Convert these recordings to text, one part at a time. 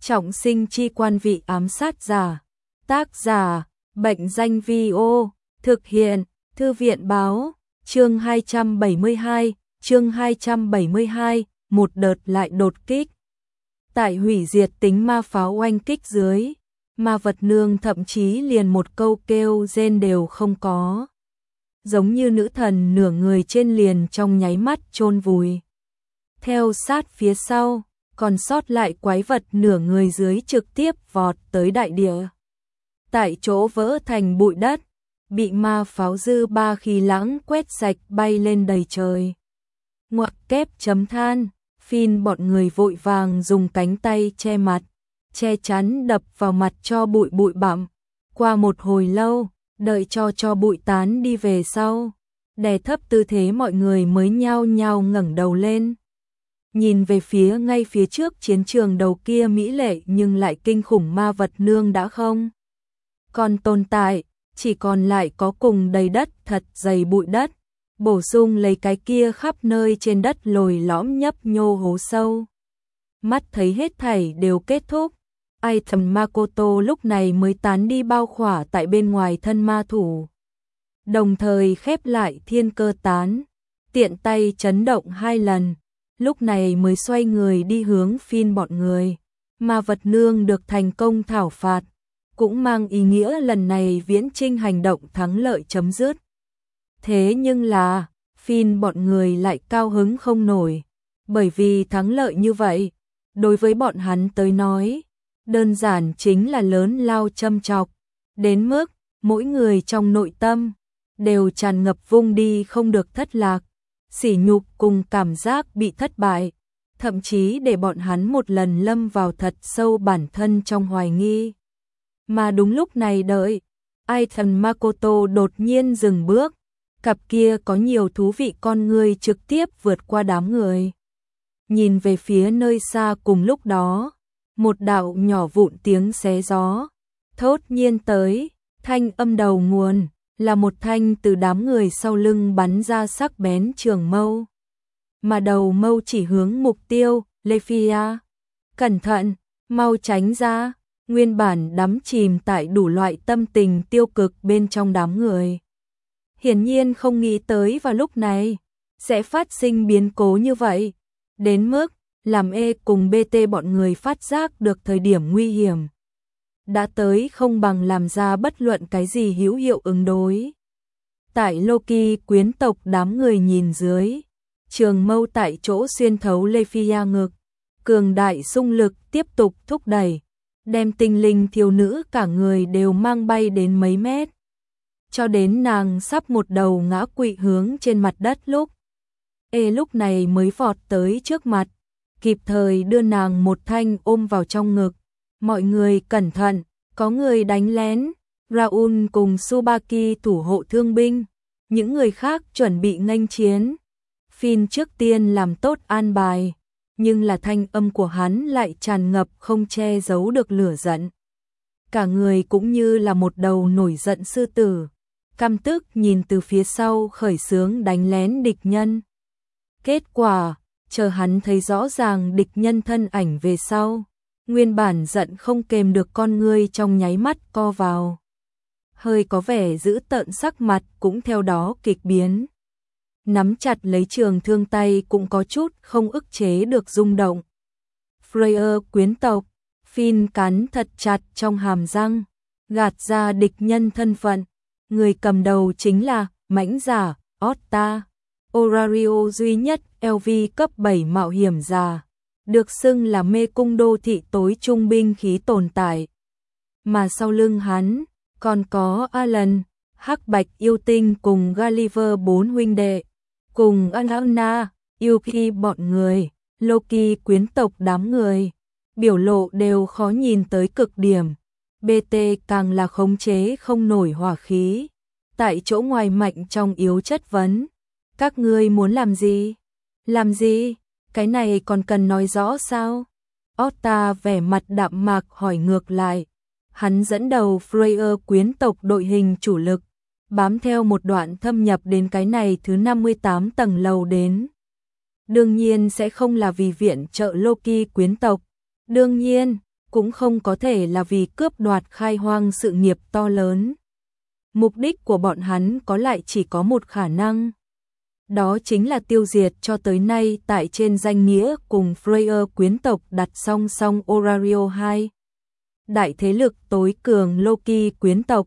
Trọng sinh chi quan vị ám sát giả. Tác giả, Bệnh danh Vi-ô, thực hiện, Thư viện báo, chương 272, một đợt lại đột kích. Tại hủy diệt tính ma pháo oanh kích dưới, ma vật nương thậm chí liền một câu kêu rên đều không có. Giống như nữ thần nửa người trên liền trong nháy mắt chôn vùi. Theo sát phía sau, còn sót lại quái vật nửa người dưới trực tiếp vọt tới đại địa. Tại chỗ vỡ thành bụi đất, bị ma pháo dư ba khí lãng quét sạch bay lên đầy trời. Ngoặc kép chấm than, Phin bọn người vội vàng dùng cánh tay che mặt, che chắn đập vào mặt cho bụi bặm. Qua một hồi lâu, đợi cho bụi tán đi về sau, đè thấp tư thế mọi người mới nhao nhao ngẩng đầu lên. Nhìn về phía ngay phía trước chiến trường đầu kia mỹ lệ nhưng lại kinh khủng ma vật nương đã không còn tồn tại, chỉ còn lại có cùng đầy đất thật dày bụi đất, bổ sung lấy cái kia khắp nơi trên đất lồi lõm nhấp nhô hố sâu. Mắt thấy hết thảy đều kết thúc, ai thầm Makoto lúc này mới tán đi bao khỏa tại bên ngoài thân ma thủ. Đồng thời khép lại thiên cơ tán, tiện tay chấn động 2 lần, lúc này mới xoay người đi hướng Phin bọn người. Ma vật nương được thành công thảo phạt, cũng mang ý nghĩa lần này viễn trinh hành động thắng lợi chấm dứt. Thế nhưng là, Phin bọn người lại cao hứng không nổi, bởi vì thắng lợi như vậy, đối với bọn hắn tới nói, đơn giản chính là lớn lao châm chọc, đến mức mỗi người trong nội tâm đều tràn ngập vung đi không được thất lạc, sỉ nhục cùng cảm giác bị thất bại, thậm chí để bọn hắn một lần lâm vào thật sâu bản thân trong hoài nghi. Mà đúng lúc này đợi, ai thần Makoto đột nhiên dừng bước, cặp kia có nhiều thú vị con ngươi trực tiếp vượt qua đám người. Nhìn về phía nơi xa cùng lúc đó, một đạo nhỏ vụn tiếng xé gió, thốt nhiên tới, thanh âm đầu nguồn, là một thanh từ đám người sau lưng bắn ra sắc bén trường mâu. Mà đầu mâu chỉ hướng mục tiêu, Lephia. Cẩn thận, mau tránh ra, nguyên bản đắm chìm tại đủ loại tâm tình tiêu cực bên trong đám người. Hiển nhiên không nghĩ tới vào lúc này, sẽ phát sinh biến cố như vậy, đến mức làm E cùng BT bọn người phát giác được thời điểm nguy hiểm. Đã tới không bằng làm ra bất luận cái gì hữu hiệu ứng đối. Tại Loki quyến tộc đám người nhìn dưới, trường mâu tại chỗ xuyên thấu Lephia ngực, cường đại xung lực tiếp tục thúc đẩy, đem tinh linh thiếu nữ cả người đều mang bay đến mấy mét. Cho đến nàng sắp một đầu ngã quỵ hướng trên mặt đất lúc này mới vọt tới trước mặt, kịp thời đưa nàng một thanh ôm vào trong ngực. Mọi người cẩn thận, có người đánh lén. Raoul cùng Tsubaki thủ hộ thương binh, những người khác chuẩn bị nghênh chiến. Phin trước tiên làm tốt an bài, nhưng là thanh âm của hắn lại tràn ngập không che giấu được lửa giận. Cả người cũng như là một đầu nổi giận sư tử, căm tức nhìn từ phía sau khởi xướng đánh lén địch nhân. Kết quả, chờ hắn thấy rõ ràng địch nhân thân ảnh về sau, nguyên bản giận không kềm được con ngươi trong nháy mắt co vào. Hơi có vẻ giữ tợn sắc mặt cũng theo đó kịch biến. Nắm chặt lấy trường thương tay cũng có chút không ức chế được rung động. Freya quyến tộc, Phin cắn thật chặt trong hàm răng, gạt ra địch nhân thân phận. Người cầm đầu chính là mãnh giả, Otta, Orario duy nhất LV cấp 7 mạo hiểm giả, được xưng là mê cung đô thị tối trung binh khí tồn tại. Mà sau lưng hắn, còn có Alan, Hắc Bạch yêu tinh cùng Gulliver 4 huynh đệ, cùng Anna, Yuki bọn người, Loki quyến tộc đám người, biểu lộ đều khó nhìn tới cực điểm. BT càng là khống chế không nổi hỏa khí, tại chỗ ngoài mạnh trong yếu chất vấn. Các ngươi muốn làm gì? Làm gì? Cái này còn cần nói rõ sao? Otta vẻ mặt đạm mạc hỏi ngược lại. Hắn dẫn đầu Freya quyến tộc đội hình chủ lực, bám theo một đoạn thâm nhập đến cái này thứ 58 tầng lầu đến. Đương nhiên sẽ không là vì viện trợ Loki quyến tộc. Đương nhiên, cũng không có thể là vì cướp đoạt khai hoang sự nghiệp to lớn. Mục đích của bọn hắn có lại chỉ có một khả năng. Đó chính là tiêu diệt cho tới nay tại trên danh nghĩa cùng Freyr quyến tộc đặt song song Orario 2. Đại thế lực tối cường Loki quyến tộc.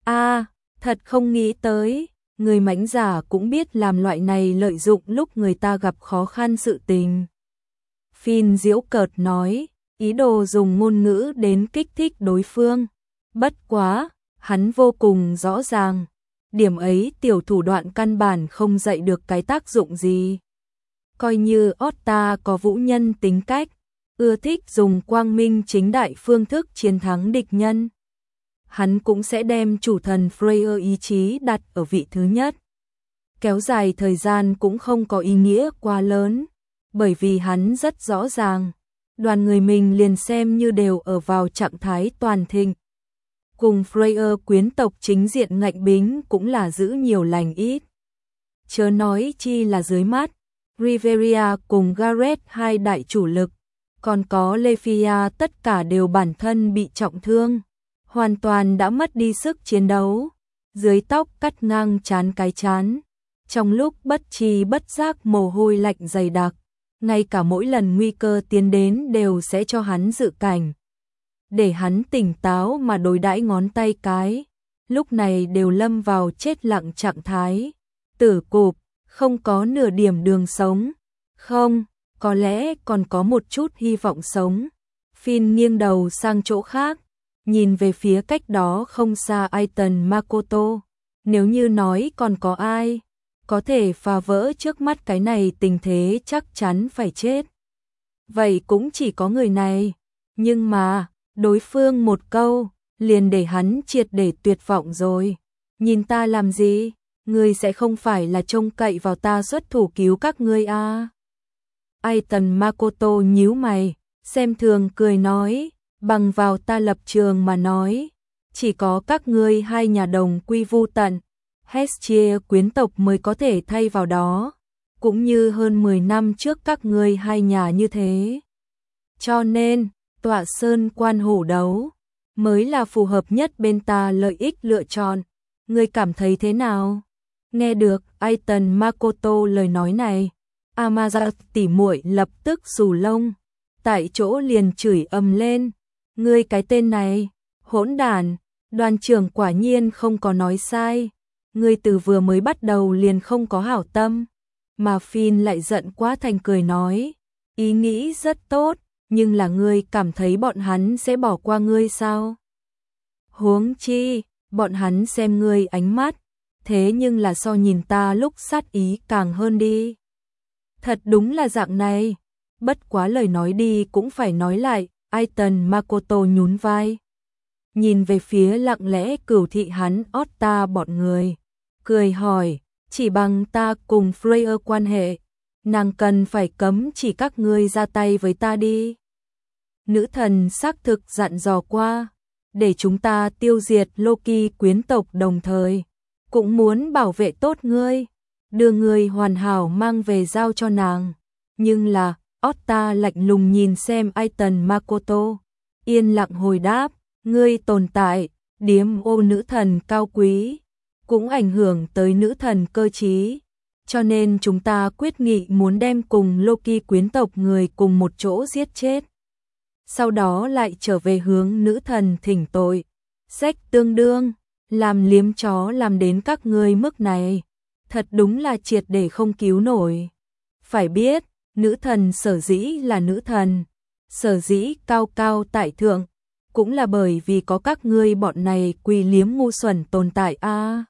Thật không nghĩ tới, người mãnh giả cũng biết làm loại này lợi dụng lúc người ta gặp khó khăn sự tình. Finn giễu cợt nói, ý đồ dùng ngôn ngữ đến kích thích đối phương. Bất quá, hắn vô cùng rõ ràng. Điểm ấy tiểu thủ đoạn căn bản không dạy được cái tác dụng gì. Coi như Otto có vũ nhân tính cách, ưa thích dùng quang minh chính đại phương thức chiến thắng địch nhân. Hắn cũng sẽ đem chủ thần Freyr ý chí đặt ở vị thứ nhất. Kéo dài thời gian cũng không có ý nghĩa quá lớn, bởi vì hắn rất rõ ràng, đoàn người mình liền xem như đều ở vào trạng thái toàn thịnh. Cùng Freyr quyến tộc chính diện ngạnh bính cũng là giữ nhiều lành ít. Chớ nói chi là dưới mắt, Riveria cùng Gareth hai đại chủ lực, còn có Lefia tất cả đều bản thân bị trọng thương, hoàn toàn đã mất đi sức chiến đấu, dưới tóc cắt ngang trán cái chán. Trong lúc bất tri bất giác mồ hôi lạnh dày đặc, ngay cả mỗi lần nguy cơ tiến đến đều sẽ cho hắn dự cảnh. Để hắn tỉnh táo mà đối đãi ngón tay cái, lúc này đều lâm vào chết lặng trạng thái. Tử cụp, không có nửa điểm đường sống. Không, có lẽ còn có một chút hy vọng sống. Finn nghiêng đầu sang chỗ khác, nhìn về phía cách đó không xa Aiton Makoto. Nếu như nói còn có ai có thể phá vỡ trước mắt cái này tình thế chắc chắn phải chết. Vậy cũng chỉ có người này. Nhưng mà, đối phương một câu, liền để hắn triệt để tuyệt vọng rồi. Nhìn ta làm gì? Ngươi sẽ không phải là trông cậy vào ta xuất thủ cứu các ngươi à? Aiton Makoto nhíu mày, xem thường cười nói, bằng vào ta lập trường mà nói, chỉ có các ngươi hai nhà đồng quy vu tận, Hestia quyến tộc mới có thể thay vào đó, cũng như hơn 10 năm trước các ngươi hai nhà như thế. Cho nên, tọa sơn quan hổ đấu mới là phù hợp nhất bên ta lợi ích lựa chọn. Ngươi cảm thấy thế nào? Nghe được Aiton Makoto lời nói này, Amaza tỉ muội lập tức xù lông, tại chỗ liền chửi ầm lên. Ngươi cái tên này, hỗn đản, đoàn trưởng quả nhiên không có nói sai. Ngươi từ vừa mới bắt đầu liền không có hảo tâm. Mà Finn lại giận quá thành cười nói, ý nghĩ rất tốt, nhưng là ngươi cảm thấy bọn hắn sẽ bỏ qua ngươi sao? Huống chi, bọn hắn xem ngươi ánh mắt, thế nhưng là so nhìn ta lúc sát ý càng hơn đi. Thật đúng là dạng này, bất quá lời nói đi cũng phải nói lại, Aiton Makoto nhún vai. Nhìn về phía lặng lẽ cửu thị hắn Otto bọn người, cười hỏi, chỉ bằng ta cùng Freyr quan hệ, nàng cần phải cấm chỉ các ngươi ra tay với ta đi. Nữ thần xác thực dặn dò qua, để chúng ta tiêu diệt Loki quyến tộc đồng thời, cũng muốn bảo vệ tốt ngươi, đưa ngươi hoàn hảo mang về giao cho nàng. Nhưng là, Otto lạnh lùng nhìn xem Aiton Makoto, yên lặng hồi đáp, ngươi tồn tại, điếm ô nữ thần cao quý, cũng ảnh hưởng tới nữ thần cơ trí, cho nên chúng ta quyết nghị muốn đem cùng Loki quyến tộc người cùng một chỗ giết chết. Sau đó lại trở về hướng nữ thần thỉnh tội, sách tương đương, làm liếm chó làm đến các ngươi mức này, thật đúng là triệt để không cứu nổi. Phải biết, nữ thần sở dĩ là nữ thần, sở dĩ cao cao tại thượng, cũng là bởi vì có các ngươi bọn này quỳ liếm ngu xuẩn tồn tại a.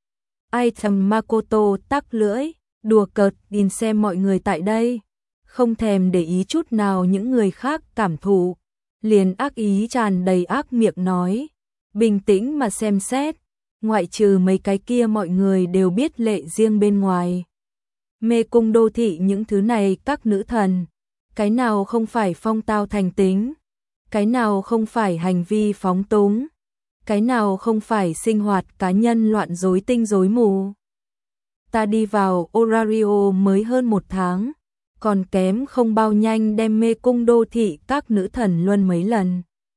Aiton Makoto tắc lưỡi, đùa cợt nhìn xem mọi người tại đây, không thèm để ý chút nào những người khác cảm thụ, liền ác ý tràn đầy ác miệng nói, bình tĩnh mà xem xét, ngoại trừ mấy cái kia mọi người đều biết lệ riêng bên ngoài. Mê cung đô thị những thứ này các nữ thần, cái nào không phải phong tao thành tính, cái nào không phải hành vi phóng túng, cái nào không phải sinh hoạt cá nhân loạn rối tinh rối mù. Ta đi vào Orario mới hơn 1 tháng, còn kém không bao nhanh đem mê cung đô thị các nữ thần luân mấy lần.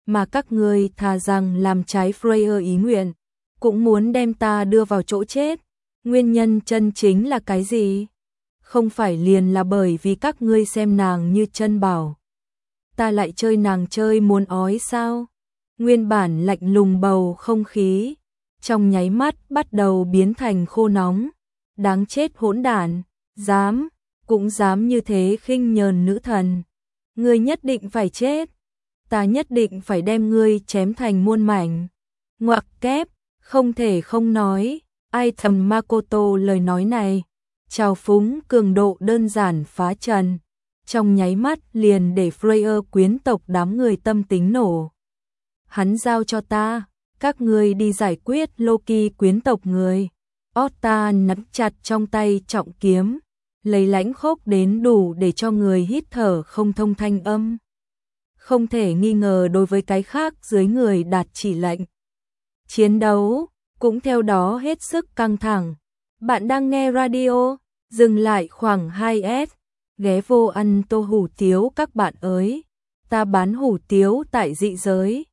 mà các ngươi thà rằng làm trái Freya ý nguyện, cũng muốn đem ta đưa vào chỗ chết. Nguyên nhân chân chính là cái gì? Không phải liền là bởi vì các ngươi xem nàng như chân bảo. Ta lại chơi nàng chơi muốn ói sao? Nguyên bản lạnh lùng bầu không khí, trong nháy mắt bắt đầu biến thành khô nóng. Đáng chết hỗn đản, cũng dám như thế khinh nhờn nữ thần. Ngươi nhất định phải chết, ta nhất định phải đem ngươi chém thành muôn mảnh. Ngoặc kép, không thể không nói, ai thầm Makoto lời nói này. Trào phúng cường độ đơn giản phá trần, trong nháy mắt liền để Freya quyến tộc đám người tâm tính nổ. Hắn giao cho ta, các ngươi đi giải quyết Loki quyến tộc người. Otta nắm chặt trong tay trọng kiếm, lấy lãnh khốc đến đủ để cho người hít thở không thông thanh âm. Không thể nghi ngờ đối với cái khác dưới người đạt chỉ lệnh. Chiến đấu cũng theo đó hết sức căng thẳng. Bạn đang nghe radio, dừng lại khoảng 2S, ghé vô ăn tô hủ tiếu các bạn ơi. Ta bán hủ tiếu tại dị giới.